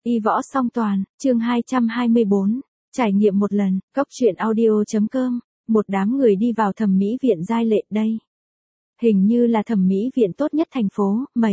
Y võ song toàn, chương 224, trải nghiệm một lần, Cóc truyện audio.com, một đám người đi vào thẩm mỹ viện Giai Lệ đây. Hình như là thẩm mỹ viện tốt nhất thành phố, mẩy.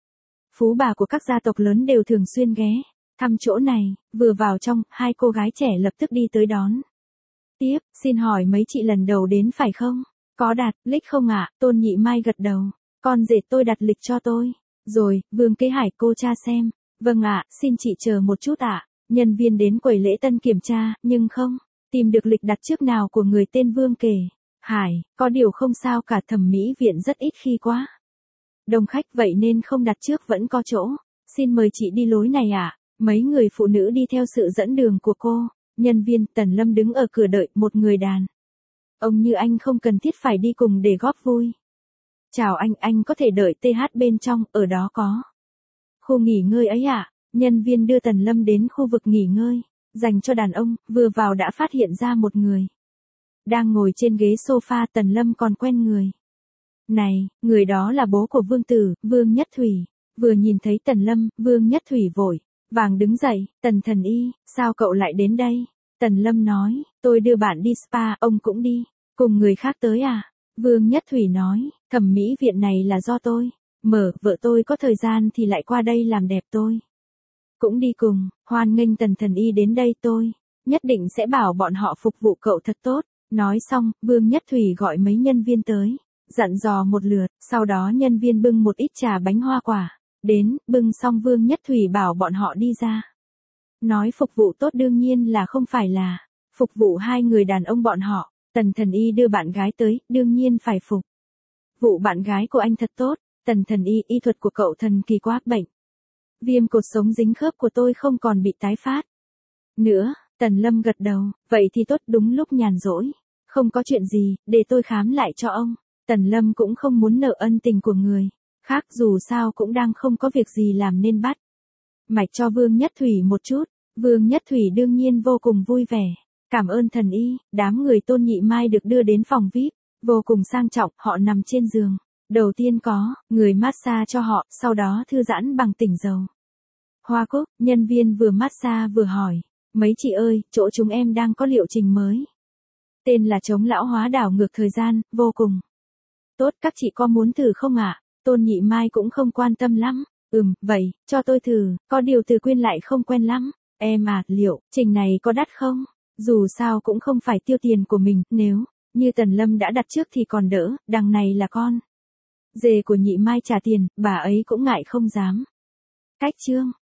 Phú bà của các gia tộc lớn đều thường xuyên ghé thăm chỗ này, vừa vào trong, hai cô gái trẻ lập tức đi tới đón. Tiếp, xin hỏi mấy chị lần đầu đến phải không? Có đặt lịch không ạ? Tôn Nhị Mai gật đầu. Con rể tôi đặt lịch cho tôi. Rồi, Vương Kế Hải cô tra xem. Vâng ạ, xin chị chờ một chút ạ. Nhân viên đến quầy lễ tân kiểm tra, nhưng không tìm được lịch đặt trước nào của người tên Vương Kế Hải. Có điều không sao cả, thẩm mỹ viện rất ít khi quá đông khách, vậy nên không đặt trước vẫn có chỗ. Xin mời chị đi lối này ạ. Mấy người phụ nữ đi theo sự dẫn đường của cô. Nhân viên Tần Lâm đứng ở cửa đợi một người đàn ông như anh không cần thiết phải đi cùng để góp vui. Chào anh có thể đợi TH bên trong, ở đó có khu nghỉ ngơi ấy ạ. Nhân viên đưa Tần Lâm đến khu vực nghỉ ngơi dành cho đàn ông, vừa vào đã phát hiện ra một người đang ngồi trên ghế sofa. Tần Lâm còn quen người này, người đó là bố của Vương Tử, Vương Nhất Thủy. Vừa nhìn thấy Tần Lâm, Vương Nhất Thủy vội vàng đứng dậy. Tần thần y, sao cậu lại đến đây? Tần Lâm nói, tôi đưa bạn đi spa. Ông cũng đi cùng người khác tới à? Vương Nhất Thủy nói, thẩm mỹ viện này là do tôi mở, vợ tôi có thời gian thì lại qua đây làm đẹp, tôi cũng đi cùng. Hoan nghênh Tần thần y đến đây, tôi nhất định sẽ bảo bọn họ phục vụ cậu thật tốt. Nói xong, Vương Nhất Thủy gọi mấy nhân viên tới, dặn dò một lượt, sau đó nhân viên bưng một ít trà bánh hoa quả đến. Bưng xong Vương Nhất Thủy bảo bọn họ đi ra. Nói phục vụ tốt đương nhiên là không phải là phục vụ hai người đàn ông bọn họ. Tần thần y đưa bạn gái tới, đương nhiên phải phục vụ bạn gái của anh thật tốt. Tần thần y, y thuật của cậu thần kỳ quá, bệnh viêm cột sống dính khớp của tôi không còn bị tái phát nữa. Tần Lâm gật đầu, vậy thì tốt, đúng lúc nhàn rỗi, không có chuyện gì, để tôi khám lại cho ông. Tần Lâm cũng không muốn nợ ân tình của người khác, dù sao cũng đang không có việc gì làm nên bắt mạch cho Vương Nhất Thủy một chút. Vương Nhất Thủy đương nhiên vô cùng vui vẻ. Cảm ơn thần y. Đám người Tôn Nhị Mai được đưa đến phòng VIP, vô cùng sang trọng, họ nằm trên giường. Đầu tiên có người massage cho họ, sau đó thư giãn bằng tỉnh dầu hoa cúc. Nhân viên vừa massage vừa hỏi, mấy chị ơi, chỗ chúng em đang có liệu trình mới, tên là chống lão hóa đảo ngược thời gian, vô cùng tốt, các chị có muốn thử không ạ? Tôn Nhị Mai cũng không quan tâm lắm. Vậy, cho tôi thử, có điều Từ Quyên lại không quen lắm. Em à, liệu trình này có đắt không? Dù sao cũng không phải tiêu tiền của mình, nếu như Tần Lâm đã đặt trước thì còn đỡ, đằng này là con rể của Nhị Mai trả tiền, bà ấy cũng ngại không dám cách chương.